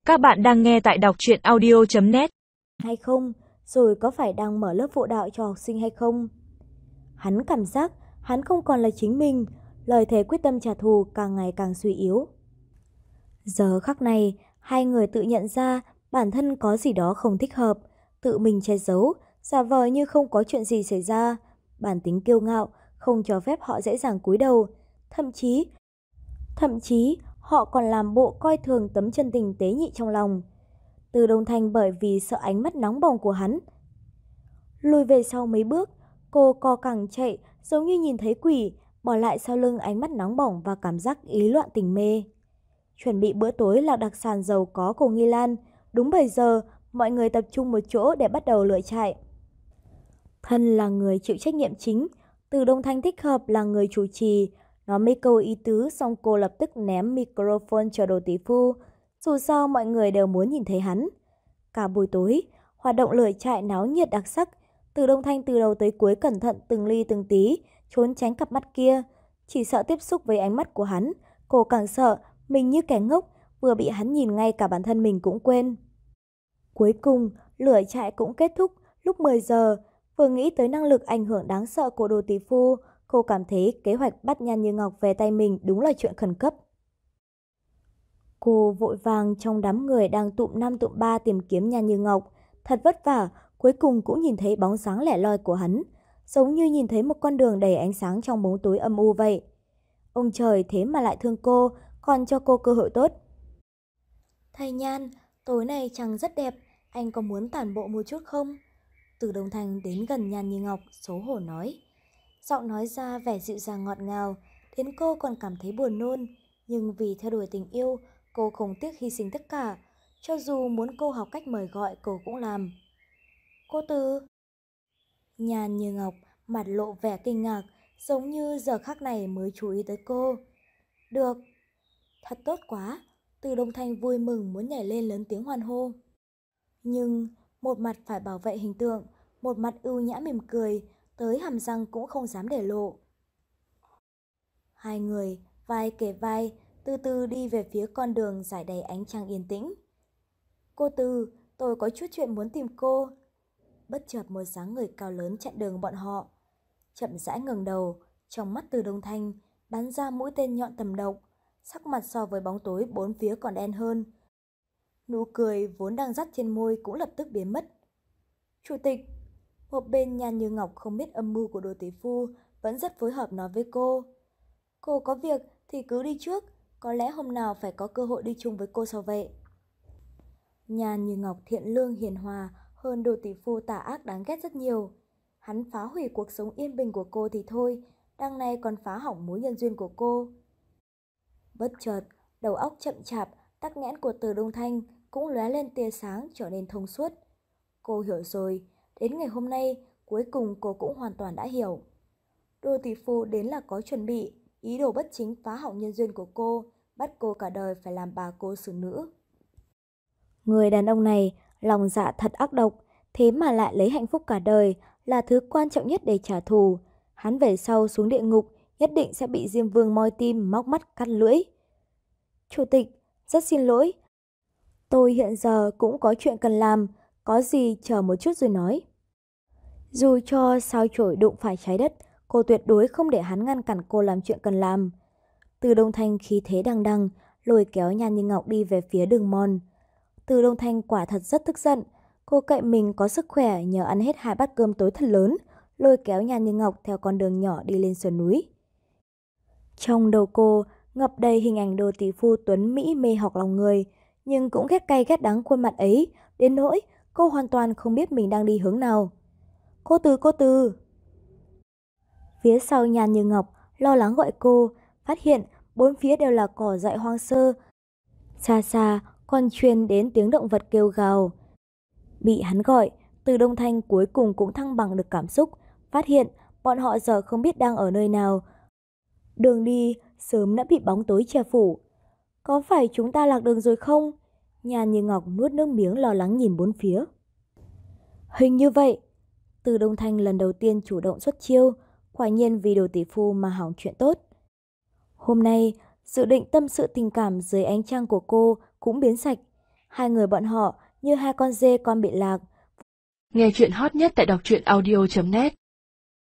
Các bạn đang nghe tại đọc truyện audio.net. Hay không, rồi có phải đang mở lớp phụ đạo cho học sinh hay không? Hắn cảm giác hắn không còn là chính mình, lời thề quyết tâm trả thù càng ngày càng suy yếu. Giờ khắc này, hai người tự nhận ra bản thân có gì đó không thích hợp, tự mình che giấu, giả vờ như không có chuyện gì xảy ra. Bản tính kiêu ngạo không cho phép họ dễ dàng cúi đầu, thậm chí họ còn làm bộ coi thường tấm chân tình tế nhị trong lòng. Từ Đông Thanh bởi vì sợ ánh mắt nóng bỏng của hắn, lùi về sau mấy bước, cô co cẳng chạy giống như nhìn thấy quỷ, bỏ lại sau lưng ánh mắt nóng bỏng và cảm giác ý loạn tình mê. Chuẩn bị bữa tối là đặc sản giàu có của Nghi Lan, đúng 7 giờ, mọi người tập trung một chỗ để bắt đầu lựa trại. Thân là người chịu trách nhiệm chính, Từ Đông Thanh thích hợp là người chủ trì, nói mấy câu ý tứ xong cô lập tức ném microphone cho Đồ tỷ phu, dù sao mọi người đều muốn nhìn thấy hắn. Cả buổi tối, hoạt động lửa trại náo nhiệt đặc sắc, Từ Đông Thanh từ đầu tới cuối cẩn thận từng ly từng tí, trốn tránh cặp mắt kia, chỉ sợ tiếp xúc với ánh mắt của hắn, cô càng sợ mình như kẻ ngốc, vừa bị hắn nhìn ngay cả bản thân mình cũng quên. Cuối cùng, lửa trại cũng kết thúc lúc 10 giờ, vừa nghĩ tới năng lực ảnh hưởng đáng sợ của Đồ tỷ phu, cô cảm thấy kế hoạch bắt Nhan Như Ngọc về tay mình đúng là chuyện khẩn cấp. Cô vội vàng trong đám người đang tụm năm tụm ba tìm kiếm Nhan Như Ngọc, thật vất vả, cuối cùng cũng nhìn thấy bóng dáng lẻ loi của hắn, giống như nhìn thấy một con đường đầy ánh sáng trong bóng tối âm u vậy. Ông trời thế mà lại thương cô, còn cho cô cơ hội tốt. Thầy Nhan, tối nay trăng rất đẹp, anh có muốn tản bộ một chút không? Từ Đông Thanh đến gần Nhan Như Ngọc, xấu hổ nói. Giọng nói ra vẻ dịu dàng ngọt ngào, khiến cô còn cảm thấy buồn nôn. Nhưng vì theo đuổi tình yêu, cô không tiếc hy sinh tất cả. Cho dù muốn cô học cách mời gọi, cô cũng làm. Cô Từ. Nhan Như Ngọc mặt lộ vẻ kinh ngạc, giống như giờ khắc này mới chú ý tới cô. Được. Thật tốt quá. Từ Đông Thanh vui mừng muốn nhảy lên lớn tiếng hoan hô. Nhưng một mặt phải bảo vệ hình tượng, một mặt ưu nhã mỉm cười, tới hàm răng cũng không dám để lộ. Hai người vai kề vai từ từ đi về phía con đường rải đầy ánh trăng yên tĩnh. Cô Từ, tôi có chút chuyện muốn tìm cô. Bất chợt một dáng người cao lớn chặn đường bọn họ. Chậm rãi ngẩng đầu, trong mắt Từ Đông Thanh bắn ra mũi tên nhọn tầm độc, sắc mặt so với bóng tối bốn phía còn đen hơn. Nụ cười vốn đang dắt trên môi cũng lập tức biến mất. Chủ tịch. Một bên Nhan Như Ngọc không biết âm mưu của Đồ tỷ phu, vẫn rất phối hợp nói với cô. Cô có việc thì cứ đi trước, có lẽ hôm nào phải có cơ hội đi chung với cô sao vậy? Nhan Như Ngọc thiện lương hiền hòa hơn Đồ tỷ phu tà ác đáng ghét rất nhiều. Hắn phá hủy cuộc sống yên bình của cô thì thôi, đằng này còn phá hỏng mối nhân duyên của cô. Bất chợt, đầu óc chậm chạp, tắc nghẽn của Từ Đông Thanh cũng lóe lên tia sáng trở nên thông suốt. Cô hiểu rồi, đến ngày hôm nay, cuối cùng cô cũng hoàn toàn đã hiểu. Đồ tỷ phu đến là có chuẩn bị, ý đồ bất chính phá hỏng nhân duyên của cô, bắt cô cả đời phải làm bà cô xử nữ. Người đàn ông này, lòng dạ thật ác độc, thế mà lại lấy hạnh phúc cả đời là thứ quan trọng nhất để trả thù. Hắn về sau xuống địa ngục, nhất định sẽ bị Diêm Vương moi tim, móc mắt, cắt lưỡi. Chủ tịch, rất xin lỗi. Tôi hiện giờ cũng có chuyện cần làm, có gì chờ một chút rồi nói. Dù cho sao chổi đụng phải trái đất, cô tuyệt đối không để hắn ngăn cản cô làm chuyện cần làm. Từ Đông Thanh khí thế đằng đằng, lôi kéo Nhan Như Ngọc đi về phía đường mòn. Từ Đông Thanh quả thật rất tức giận, cô cậy mình có sức khỏe nhờ ăn hết 2 bát cơm tối thật lớn, lôi kéo Nhan Như Ngọc theo con đường nhỏ đi lên sườn núi. Trong đầu cô ngập đầy hình ảnh Đồ tỷ phu tuấn Mỹ mê hoặc lòng người, nhưng cũng ghét cay ghét đắng khuôn mặt ấy, đến nỗi cô hoàn toàn không biết mình đang đi hướng nào. Cô Từ. Phía sau Nhan Như Ngọc lo lắng gọi cô, phát hiện bốn phía đều là cỏ dại hoang sơ. Xa xa còn truyền đến tiếng động vật kêu gào. Bị hắn gọi, Từ Đông Thanh cuối cùng cũng thăng bằng được cảm xúc, phát hiện bọn họ giờ không biết đang ở nơi nào. Đường đi sớm đã bị bóng tối che phủ. Có phải chúng ta lạc đường rồi không? Nhan Như Ngọc nuốt nước miếng lo lắng nhìn bốn phía. Hình như vậy. Từ Đông Thanh lần đầu tiên chủ động xuất chiêu, quả nhiên vì Đồ tỷ phu mà hỏng chuyện tốt. Hôm nay, dự định tâm sự tình cảm dưới ánh trăng của cô cũng biến sạch. Hai người bọn họ như hai con dê con bị lạc. Nghe chuyện hot nhất tại đọc truyện audio.net